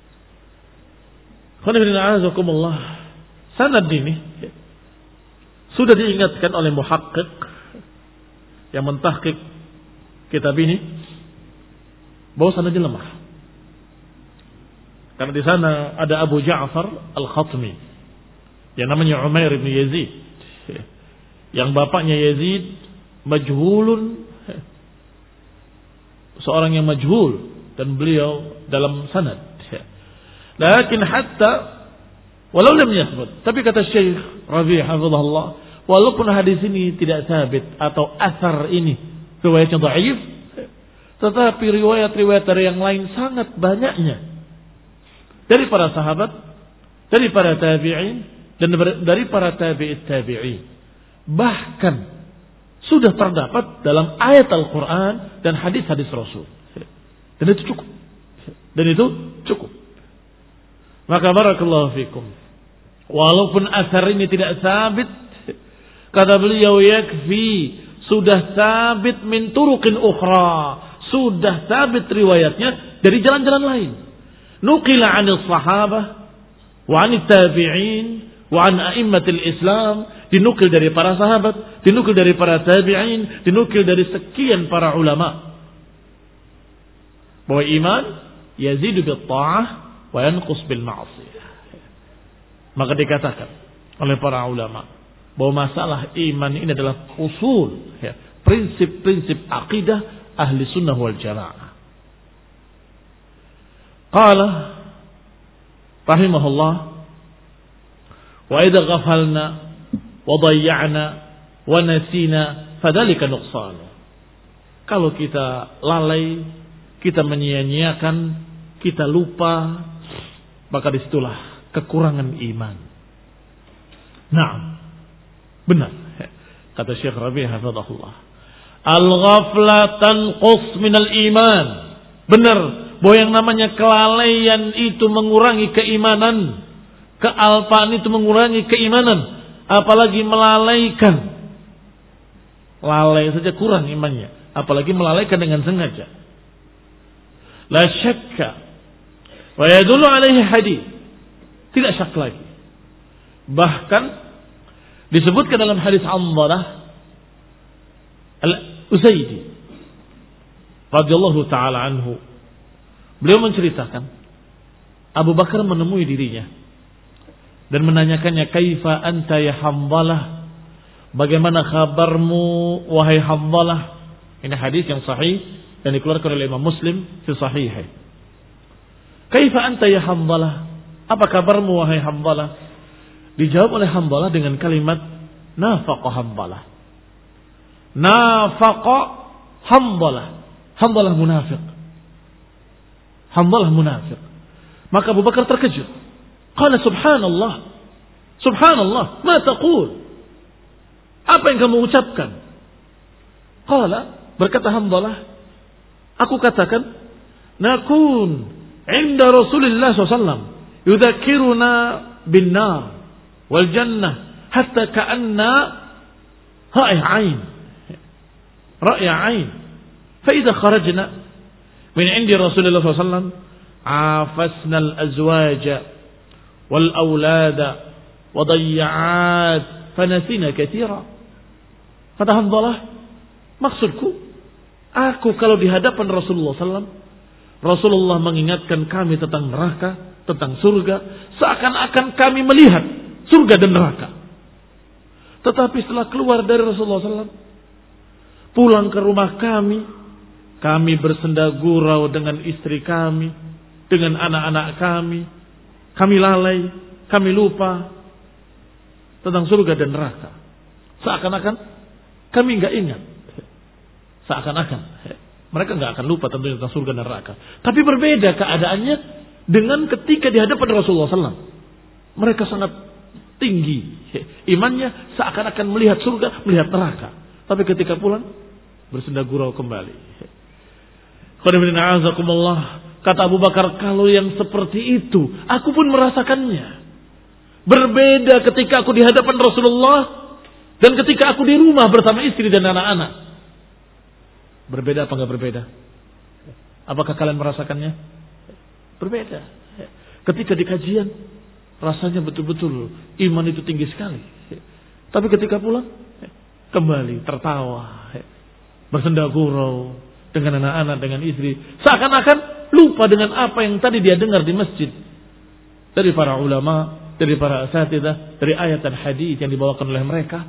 Alhamdulillah, sanad ini sudah diingatkan oleh muhaqqiq yang mentahqiq kitab ini bahwa sanadnya lemah. Karena di sana ada Abu Ja'far Al-Khatmi yang namanya Umair bin Yazid, yang bapaknya Yazid majhulun, seorang yang majhul, dan beliau dalam sanad. Lakin hatta walau lam yathbut, tapi kata Syekh Rabi' hafizahullah, walaupun hadis ini tidak sabit atau asar ini riwayatnya dhaif, tetapi riwayat-riwayat dari yang lain sangat banyaknya dari para sahabat, dari para tabi'in, dan dari para tabi'it tabi'in. Bahkan sudah terdapat dalam ayat Al-Quran dan hadis-hadis Rasul. Dan itu cukup. Dan itu cukup. Maka barakallahu fikum, walaupun asar ini tidak sabit, kata beliau, yakfi, sudah sabit min turuqin ukhra, sudah sabit riwayatnya dari jalan-jalan lain. Nuqila 'anil sahabah wa 'anit tabi'in wa 'an a'immatil Islam, dinukil dari para sahabat, dinukil dari para tabi'in, dinukil dari sekian para ulama, bahwa iman yazidu bil ta'ah wa yanqus bil ma'siyah. Maka dikatakan oleh para ulama bahwa masalah iman ini adalah usul, ya, prinsip-prinsip akidah ahli sunnah wal jamaah. Qala rahimahullah, wa idza ghafalna wa dhayya'na wa nasina fadzalika nuqsan. Kalau kita lalai, kita menyia-nyiakan, kita lupa, maka disitulah kekurangan iman. Naam, benar kata Syekh Rabi' hafizahullah, al-ghafla tanqus minal iman. Benar bahwa yang namanya kelalaian itu mengurangi keimanan, kealpaan itu mengurangi keimanan, apalagi melalaikan. Lalai saja kurang imannya, apalagi melalaikan dengan sengaja. La syakka wa yadullu alaihi hadis, tidak syak lagi. Bahkan disebutkan dalam hadis Ammarah Al-Usaidi radhiyallahu taala anhu, beliau menceritakan Abu Bakar menemui dirinya dan menanyakannya, kaifa anta ya Hamdalah, bagaimana kabarmu wahai Hamdalah. Ini hadis yang sahih dan dikeluarkan oleh Imam Muslim fi sahihih. Kaifa anta ya Hamdalah? Apa kabarmu wahai Hamdalah? Dijawab oleh Hamdalah dengan kalimat nafaqa Hamdalah. Nafaqa Hamdalah. Hamdalah munafik. Hamdalah munafik. Maka Abu Bakar terkejut. Qala subhanallah. Subhanallah, ma taqul? Apa yang kamu ucapkan? Qala, berkata Hamdalah, aku katakan, nakun inda Rasulullah sallallahu alaihi wasallam yudhakiruna bin nar wal jannah hatta ka'anna ra'i 'ain. Ra'i 'ain. Fa idza kharajna min indi Rasulullah sallallahu alaihi wasallam afasna al azwaja wal aulada wa dayya'at fanasina katsira. Kata Hamdalah, maksudku, aku kalau di hadapan Rasulullah sallallahu alaihi wasallam, Rasulullah mengingatkan kami tentang neraka, tentang surga, seakan-akan kami melihat surga dan neraka. Tetapi setelah keluar dari Rasulullah sallallahu alaihi wasallam, pulang ke rumah kami, kami bersenda gurau dengan istri kami, dengan anak-anak kami, kami lalai, kami lupa tentang surga dan neraka. Seakan-akan kami nggak ingat. Seakan-akan mereka nggak akan lupa tentunya tentang surga dan neraka. Tapi berbeda keadaannya dengan ketika di hadapan Rasulullah sallallahu alaihi wasallam. Mereka sangat tinggi imannya, seakan-akan melihat surga, melihat neraka. Tapi ketika pulang bersenda gurau kembali. Kata Abu Bakar, kalau yang seperti itu aku pun merasakannya. Berbeda ketika aku di hadapan Rasulullah dan ketika aku di rumah bersama istri dan anak-anak. Berbeda apa enggak berbeda? Apakah kalian merasakannya? Berbeda. Ketika di kajian rasanya betul-betul iman itu tinggi sekali. Tapi ketika pulang kembali tertawa, bersenda gurau dengan anak-anak, dengan istri, seakan-akan lupa dengan apa yang tadi dia dengar di masjid dari para ulama, dari para asatidzah, dari ayat dan hadis yang dibawakan oleh mereka.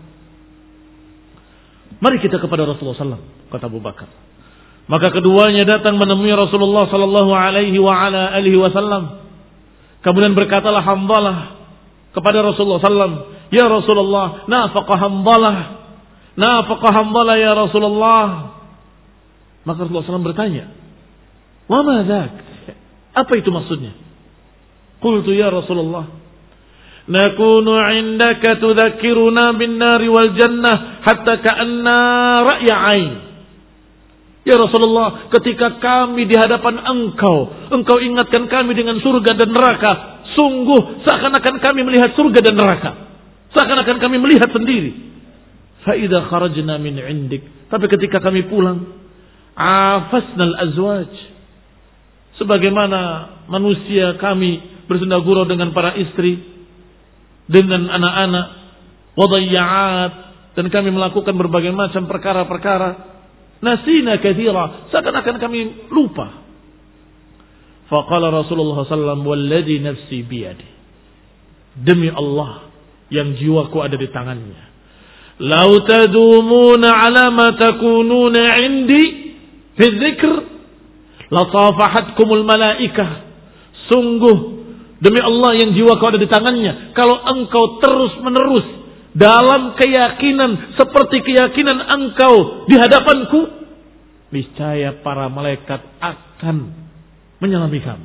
Mari kita kepada Rasulullah sallallahu alaihi wasallam, kata Abu Bakar. Maka keduanya datang menemui Rasulullah sallallahu alaihi wa ala alihi wasallam. Kemudian berkatalah Hamdalah kepada Rasulullah sallallahu alaihi wasallam, "Ya Rasulullah, nafaqa Hamdalah. Nafaqa Hamdalah ya Rasulullah." Maka Rasulullah sallallahu alaihi wasallam bertanya, "Wa ma dzak?" Apa itu maksudnya? Qultu ya Rasulullah, nakunu indaka tudzakkiruna bin nari wal jannah hatta ka'anna ra'ya 'ain. Ya Rasulullah, ketika kami di hadapan engkau, engkau ingatkan kami dengan surga dan neraka, sungguh seakan-akan kami melihat surga dan neraka, seakan-akan kami melihat sendiri. Fa idza kharajna min 'indik, tapi ketika kami pulang, afasnal azwaj, sebagaimana manusia kami bersenda gurau dengan para istri, dengan anak-anak, wadayya'at, dan kami melakukan berbagai macam perkara-perkara, nasina katsira, seakan-akan kami lupa. Faqala Rasulullah sallallahu alaihi wasallam, walladzi nafsi biyadi, demi Allah yang jiwaku ada di tangannya, lau tadumuna ala ma takununa indi fi dzikr la safahatkumul malaikah. Sungguh demi Allah yang jiwaku ada di tangannya, kalau engkau terus-menerus dalam keyakinan seperti keyakinan engkau di hadapanku, niscaya para malaikat akan menyelami kamu.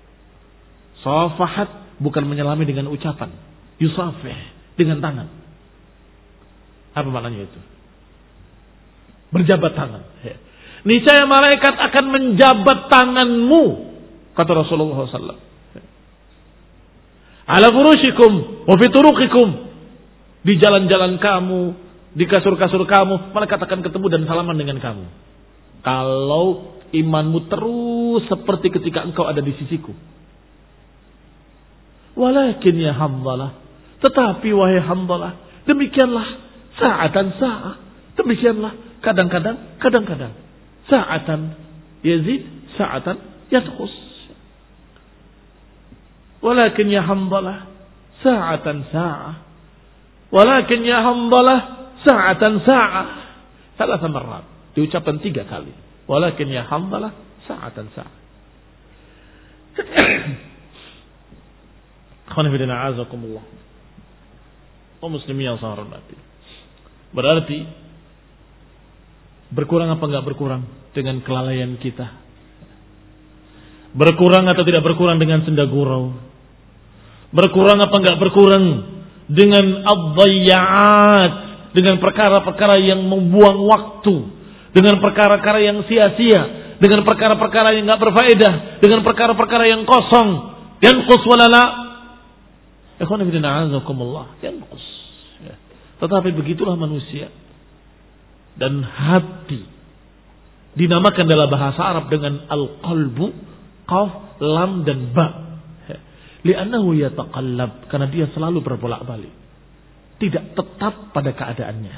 Safahat bukan menyelami dengan ucapan, yusafih dengan tangan. Apa maknanya itu? Berjabat tangan. Niscaya malaikat akan menjabat tanganmu, kata Rasulullah sallallahu alaihi wasallam. Ala furushikum wa fi turuqikum, di jalan-jalan kamu, di kasur-kasur kamu, malaikat akan ketemu dan salaman dengan kamu. Kalau imanmu terus seperti ketika engkau ada di sisiku. Walakin ya Hamdalah, tetapi wahai Hamdalah, demikianlah sa'atan sa'ah, demikianlah kadang-kadang, kadang-kadang. Sa'atan yazid, sa'atan yadkhus. Walakin ya Hamdalah, sa'atan sa'ah. Walakin ya Hamdalah, sa'atan sa'ah. Salah samarat. Diucapkan tiga kali. Walakin ya Hamdalah, sa'atan sa'ah. Khonifidina azakumullah. Oh muslimin yang saya hormati. Berarti berkurang apa enggak berkurang dengan kelalaian kita? Berkurang atau tidak berkurang dengan senda gurau? Berkurang apa enggak berkurang dengan ad-dhayya'at, dengan perkara-perkara yang membuang waktu, dengan perkara-perkara yang sia-sia, dengan perkara-perkara yang enggak berfaedah, dengan perkara-perkara yang kosong, yanqus walala. Ikhwan fillah azakumullah, yanqus. Tetapi begitulah manusia. Dan hati dinamakan dalam bahasa Arab dengan al-qalbu, qaf, lam dan ba. Li'annahu yataqallab, karena dia selalu berbolak-balik. Tidak tetap pada keadaannya.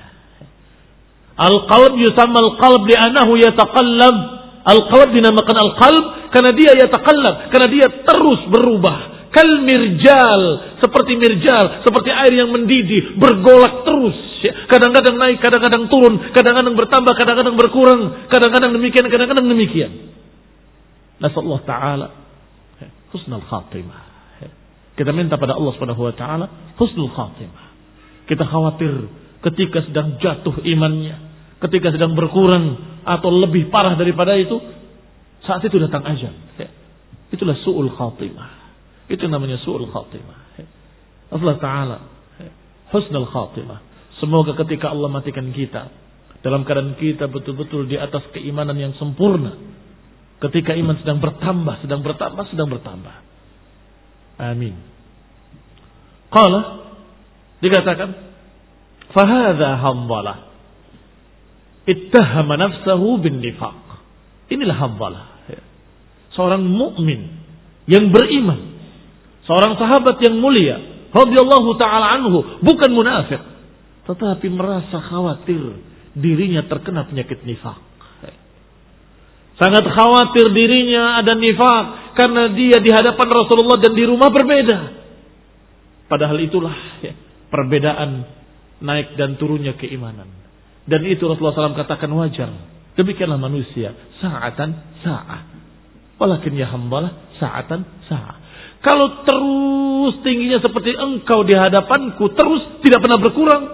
Al-qalb yusamma al-qalb li'annahu yataqallab. Al-qalb dinamakan al-qalb karena dia yataqallab, karena dia terus berubah. Kal mirjal, seperti mirjal, seperti air yang mendidih, bergolak terus. Kadang-kadang naik, kadang-kadang turun, kadang-kadang bertambah, kadang-kadang berkurang, kadang-kadang demikian, kadang-kadang demikian. Nasallahu ta'ala husnul khatimah. Kita minta pada Allah Subhanahu wa taala husnul khatimah. Kita khawatir ketika sedang jatuh imannya, ketika sedang berkurang atau lebih parah daripada itu, saat itu datang ajal. Itulah su'ul khatimah. Itu namanya su'ul khatimah. Allah Ta'ala husnul khatimah. Semoga ketika Allah matikan kita dalam keadaan kita betul-betul di atas keimanan yang sempurna. Ketika iman sedang bertambah, sedang bertambah, sedang bertambah. Amin. Qala, dikatakan, fahadha Hanzalah ittahama nafsahu bin nifaq. Inilah Hanzalah, seorang mukmin yang beriman, seorang sahabat yang mulia, radhiyallahu taala anhu, bukan munafik, tetapi merasa khawatir dirinya terkena penyakit nifaq. Sangat khawatir dirinya ada nifaq karena dia di hadapan Rasulullah dan di rumah berbeda. Padahal itulah ya, perbedaan naik dan turunnya keimanan. Dan itu Rasulullah shallallahu alaihi wasallam katakan wajar. Demikianlah manusia, sa'atan sa'ah. Walakin ya hambalah sa'atan sa'ah. Kalau terus tingginya seperti engkau di hadapanku, terus tidak pernah berkurang,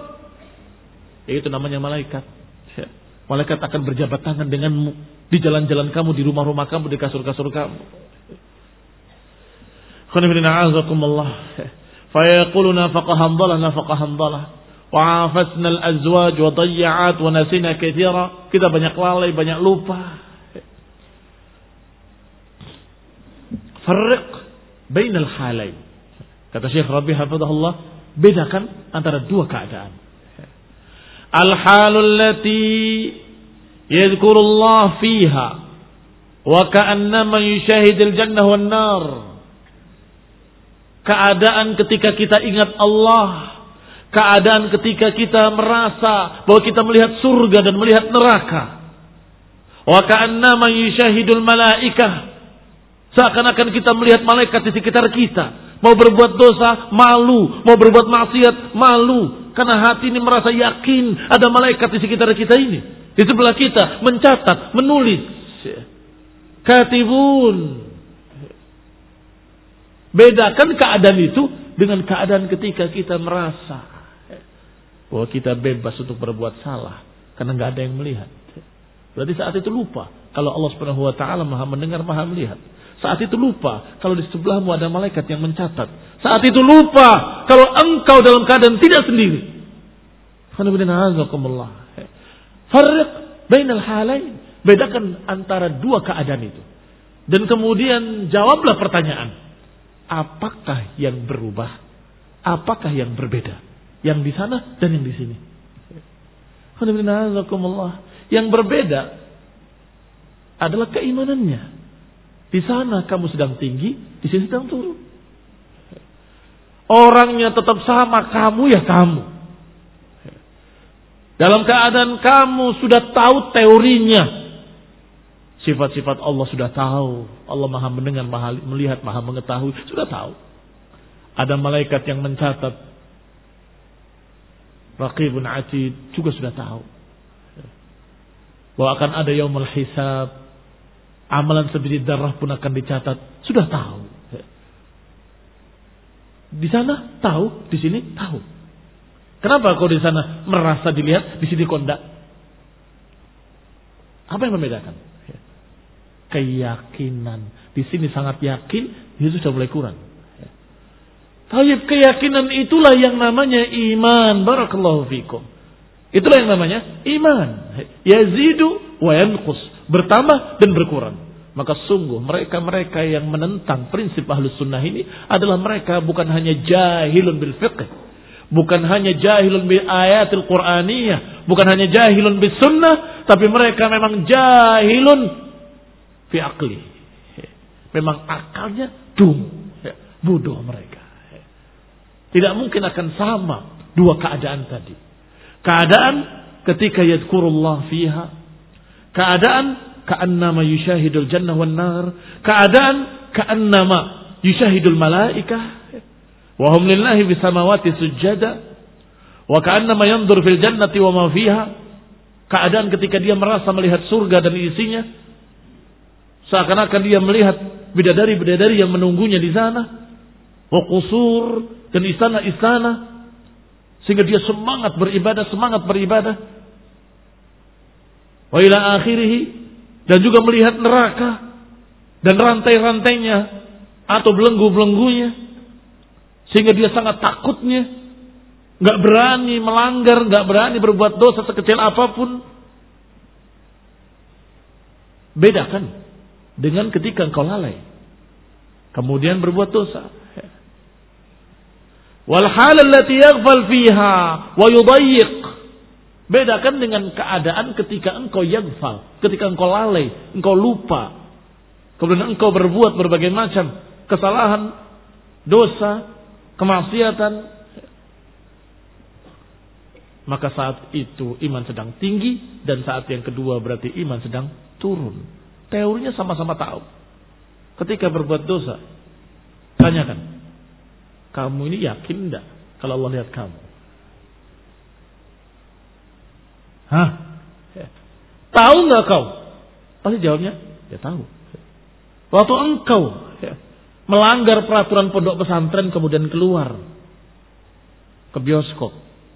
ya itu namanya malaikat. Ya. Malaikat akan berjabat tangan denganmu di jalan-jalan kamu, di rumah-rumah kamu, di kasur-kasur kamu. Khonifidina azakumullah. Fayaqulu nafaqa hamdalah, nafaqa hamdalah. Wa'afasna al-azwaj wa dayya'at wa nasina kathira. Kita banyak lalai, banyak lupa. Farriq bainal halain. Kata Syekh Rabi hafizahullah, bedakan antara dua keadaan. Al-halul lati yadhkurullah fiha wa ka'annama yushahidul jannah wan nar. Keadaan ketika kita ingat Allah, keadaan ketika kita merasa bahwa kita melihat surga dan melihat neraka. Wa ka'annama yushahidul malaikah. Seakan-akan kita melihat malaikat di sekitar kita. Mau berbuat dosa, malu. Mau berbuat maksiat, malu. Karena hati ini merasa yakin ada malaikat di sekitar kita ini. Di sebelah kita, mencatat, menulis. Katibun. Bedakan keadaan itu dengan keadaan ketika kita merasa bahwa kita bebas untuk berbuat salah. Karena nggak ada yang melihat. Berarti saat itu lupa. Kalau Allah Subhanahu wa taala Maha mendengar, Maha melihat. Saat itu lupa kalau di sebelahmu ada malaikat yang mencatat. Saat itu lupa kalau engkau dalam keadaan tidak sendiri. Farriq bainal halain. Bedakan antara dua keadaan itu. Dan kemudian jawablah pertanyaan. Apakah yang berubah? Apakah yang berbeda? Yang di sana dan yang di sini. Yang berbeda adalah keimanannya. Di sana kamu sedang tinggi, di sini sedang turun. Orangnya tetap sama, kamu ya kamu. Dalam keadaan kamu sudah tahu teorinya. Sifat-sifat Allah sudah tahu. Allah Maha mendengar, Maha melihat, Maha mengetahui. Sudah tahu. Ada malaikat yang mencatat. Raqibun Atid juga sudah tahu. Bahwa akan ada yaumul hisab. Amalan sebiji darah pun akan dicatat. Sudah tahu. Di sana tahu, di sini tahu. Kenapa kau di sana merasa dilihat, di sini kau enggak? Apa yang membedakan? Keyakinan. Di sini sangat yakin, itu sudah mulai kurang. Tapi keyakinan itulah yang namanya iman. Barakallahu fikum. Itulah yang namanya iman. Yazidu wa yanqus. Bertambah dan berkurang. Maka sungguh mereka-mereka yang menentang prinsip ahlus sunnah ini adalah mereka bukan hanya jahilun bil fiqh, bukan hanya jahilun bil ayatil qur'aniyah, bukan hanya jahilun bis sunnah, tapi mereka memang jahilun fi aqli. Memang akalnya dum, bodoh mereka. Tidak mungkin akan sama dua keadaan tadi. Keadaan ketika yadhkurullah fiha, keadaan ka'annama yushahidul jannah wan nar, keadaan ka'annama yushahidul malaikah wa hum lillahi bis samawati sujada wa ka'annama yanzur fil jannati wa ma fiha, keadaan ketika dia merasa melihat surga dan isinya, seakan-akan dia melihat bidadari-bidadari yang menunggunya di sana, wa qusur dan istana-istana, sehingga dia semangat beribadah, semangat beribadah. Wa ila akhirih, dan juga melihat neraka dan rantai-rantainya atau belenggu-belenggunya, sehingga dia sangat takutnya, nggak berani melanggar, nggak berani berbuat dosa sekecil apapun. Bedakan dengan ketika engkau lalai, kemudian berbuat dosa. Wal hal allati yaghfal fiha wa yudayyiq. Bedakan dengan keadaan ketika engkau yaghfal, ketika engkau lalai, engkau lupa, kemudian engkau berbuat berbagai macam kesalahan, dosa, kemaksiatan. Maka saat itu iman sedang tinggi, dan saat yang kedua berarti iman sedang turun. Teorinya sama-sama tahu. Ketika berbuat dosa, tanyakan, kamu ini yakin enggak kalau Allah lihat kamu? Hah? Tahu enggak kau? Pasti jawabnya, ya tahu. Waktu engkau ya, melanggar peraturan pondok pesantren kemudian keluar ke bioskop,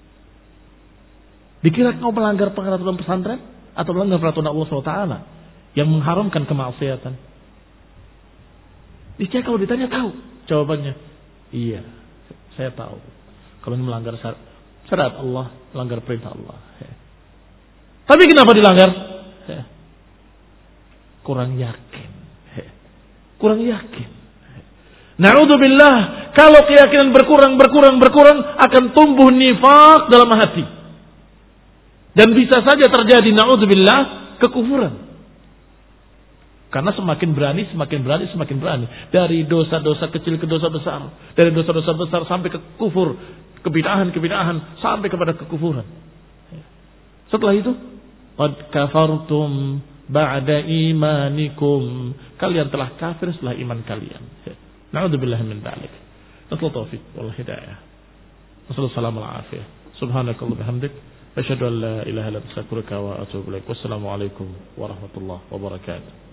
dikira kau melanggar peraturan pesantren atau melanggar peraturan Allah subhanahu wa taala yang mengharamkan kemaksiatan? Niscaya kalau ditanya tahu jawabannya. Iya, saya tahu. Kalau ini melanggar syariat Allah, melanggar perintah Allah. Ya. Tapi kenapa dilanggar? Ya. Kurang yakin. Ya. Kurang yakin. Na'udzubillah, kalau keyakinan berkurang, berkurang, berkurang, akan tumbuh nifaq dalam hati. Dan bisa saja terjadi, na'udzubillah, kekufuran. Karena semakin berani, semakin berani, semakin berani. Dari dosa-dosa kecil ke dosa besar. Dari dosa-dosa besar sampai ke kufur. Kebidahan-kebidahan sampai kepada kekufuran. Setelah itu, qad kafartum ba'da imanikum. Kalian telah kafir setelah iman kalian. Na'udzubillah min dzalik. Nasallu taufiq wal hidayah. Nasallu salam al afiyah. Subhanakallah bihamdik. Asyhadu an la ilaha illa anta astaghfiruka wa atubu ilaik. Wassalamu alaikum warahmatullahi wabarakatuh.